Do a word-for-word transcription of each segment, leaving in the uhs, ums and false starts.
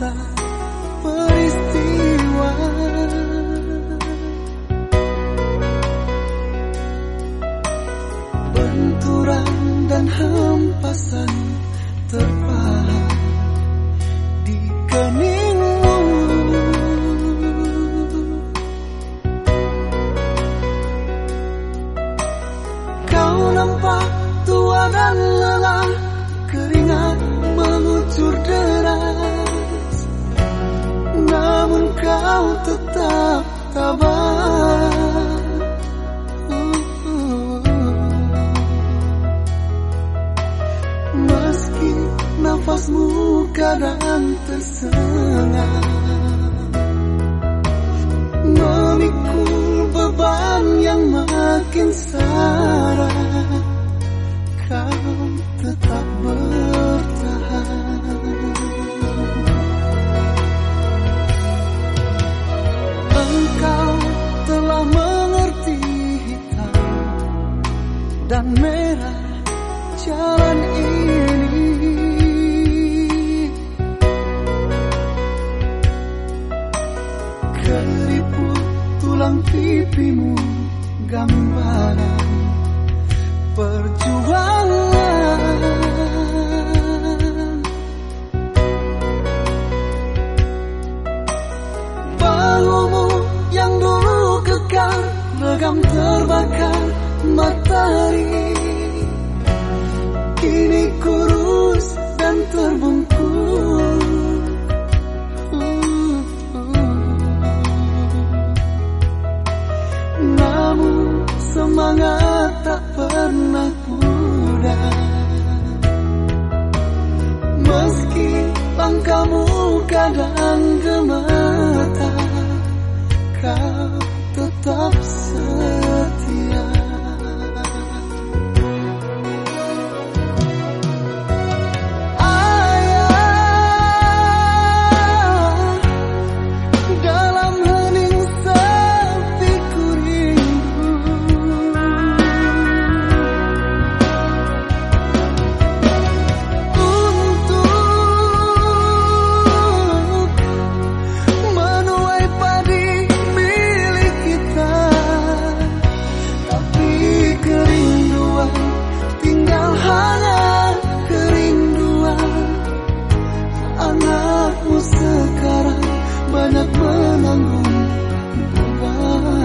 semesta peristiwa. Benturan dan hempasan terpahat di keningmu. Kau nampak tua dan lelah, keringat mengucur deras, namun kau tetap tabah. Meski nafasmu kadang tersengat, memikul beban yang makin sara, kau tetap bertahan. Engkau telah mengerti hitam dan merah jalan ini. Keriput tulang pipimu gambaran perjuangan. Bahumu yang dulu kekar, legam terbakar matahari, kini kurus dan terbungkuk. uh, uh. Namun semangat tak pernah pudar. Meski langkahmu kadang gemetar, kau tetap setia. Sekarang banyak menanggung beban.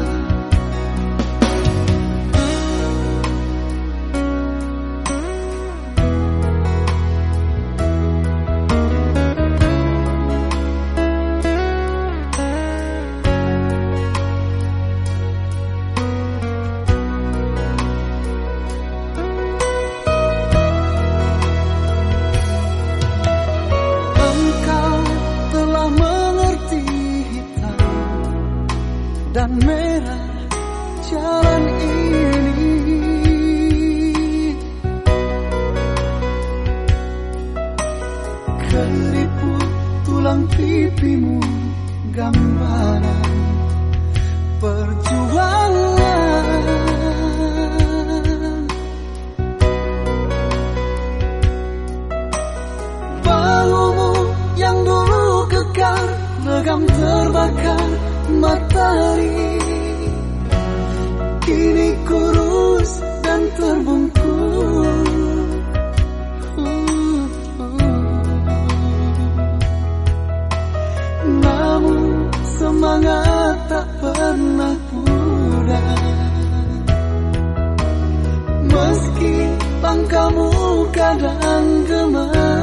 Dan merah jalan ini. Keriput tulang pipimu gambaran perjuangan. Bahumu yang dulu kekar, legam terbakar matahari, kini kurus dan terbungkuk. uh, uh. Namun semangat tak pernah pudar. Meski langkahmu kadang gemetar,